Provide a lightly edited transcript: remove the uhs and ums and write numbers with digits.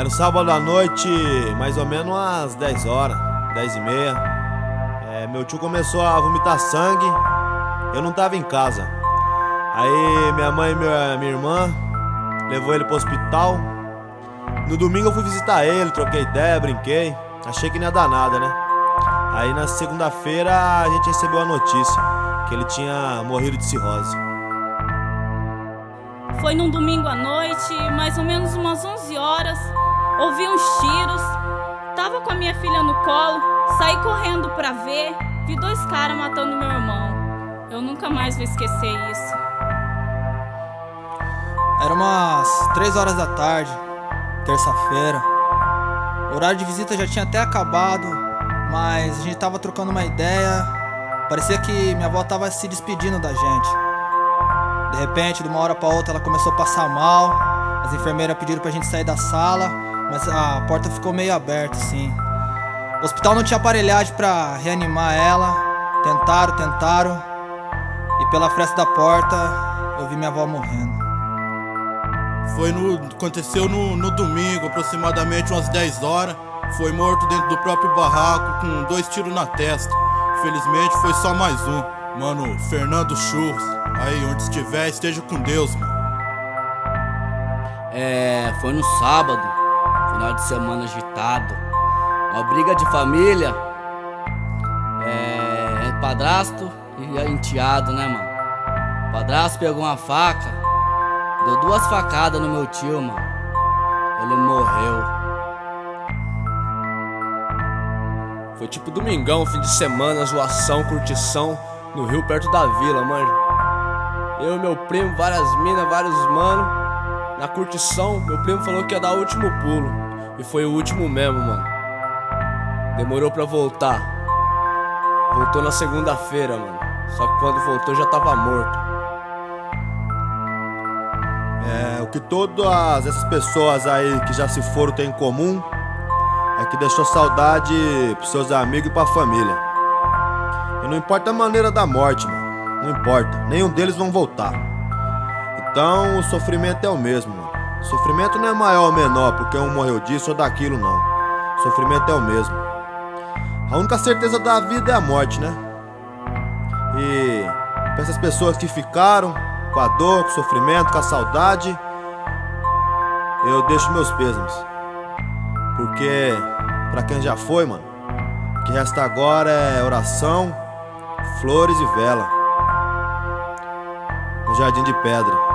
Era um sábado à noite, mais ou menos às 10 horas, 10 e meia. Meu tio começou a vomitar sangue, eu não tava em casa. Aí minha mãe e minha irmã levou ele pro hospital. No domingo eu fui visitar ele, troquei ideia, brinquei. Achei que não ia dar nada, né? Aí na segunda-feira a gente recebeu a notícia que ele tinha morrido de cirrose. Foi num domingo à noite, mais ou menos umas 11 horas. Ouvi uns tiros. Tava com a minha filha no colo, saí correndo pra ver. Vi 2 caras matando meu irmão. Eu nunca mais vou esquecer isso. Era umas 3 horas da tarde, terça-feira. O horário de visita já tinha até acabado, mas a gente tava trocando uma ideia. Parecia que minha avó tava se despedindo da gente. De repente, de uma hora pra outra, ela começou a passar mal. As enfermeiras pediram pra gente sair da sala, mas a porta ficou meio aberta, assim. O hospital não tinha aparelhagem pra reanimar ela. Tentaram. E pela fresta da porta, eu vi minha avó morrendo. Aconteceu no domingo, aproximadamente umas 10 horas. Foi morto dentro do próprio barraco, com 2 tiros na testa. Felizmente foi só mais um. Mano, Fernando Churros. Aí, onde estiver, esteja com Deus, mano. Foi no sábado, final de semana agitado. Uma briga de família. Padrasto e enteado, né, mano? O padrasto pegou uma faca, deu 2 facadas no meu tio, mano. Ele morreu. Foi tipo domingão, fim de semana, zoação, curtição no rio perto da vila, manja. Eu e meu primo, várias minas, vários mano. Na curtição, meu primo falou que ia dar o último pulo. E foi o último mesmo, mano. Demorou pra voltar. Voltou na segunda-feira, mano. Só que quando voltou já tava morto. O que todas essas pessoas aí que já se foram têm em comum é que deixou saudade pros seus amigos e pra família. E não importa a maneira da morte, mano. Não importa, nenhum deles vão voltar. Então o sofrimento é o mesmo, mano. O sofrimento não é maior ou menor porque um morreu disso ou daquilo, não. O sofrimento é o mesmo. A única certeza da vida é a morte, né? E pra essas pessoas que ficaram com a dor, com o sofrimento, com a saudade, eu deixo meus pêsames. Porque pra quem já foi, mano, o que resta agora é oração, flores e vela no Jardim de Pedra.